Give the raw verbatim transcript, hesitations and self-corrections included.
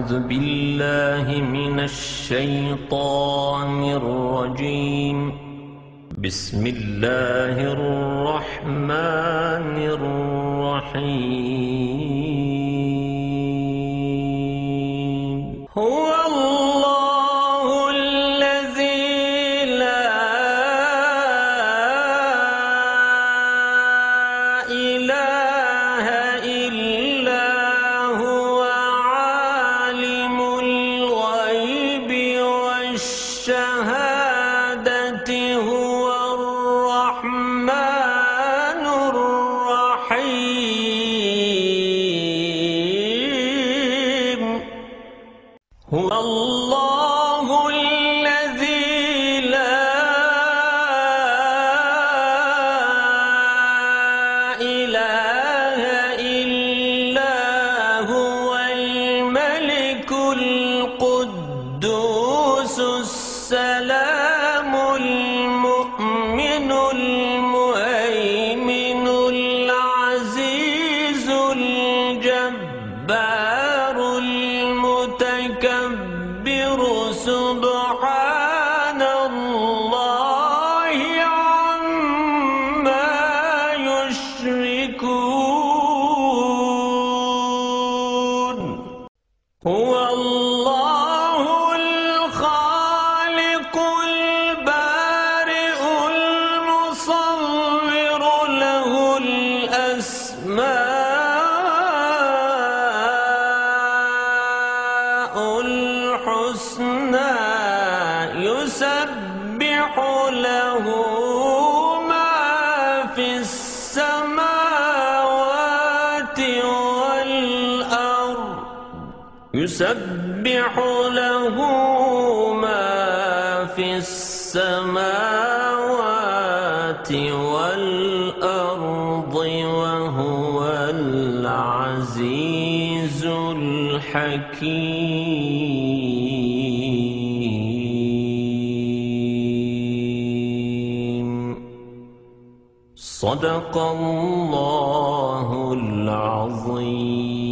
أعوذ بالله من الشيطان الرجيم. بسم الله الرحمن الرحيم. هو الله الذي لا إله إلا هو عالم الغيب والشهادة هو الرحمن الرحيم. هو الله الذي لا إله إلا هو الملك القدوس السلام المؤمن المهيمن العزيز الجبار المتكبر سبحان الله عما يشركون. هو الله الخالق البارئ المصور له الأسماء الحسنى يسبح له ما في السماوات والأرض يسبح له ما في السماوات والأرض وهو العزيز الحكيم. صدق الله العظيم.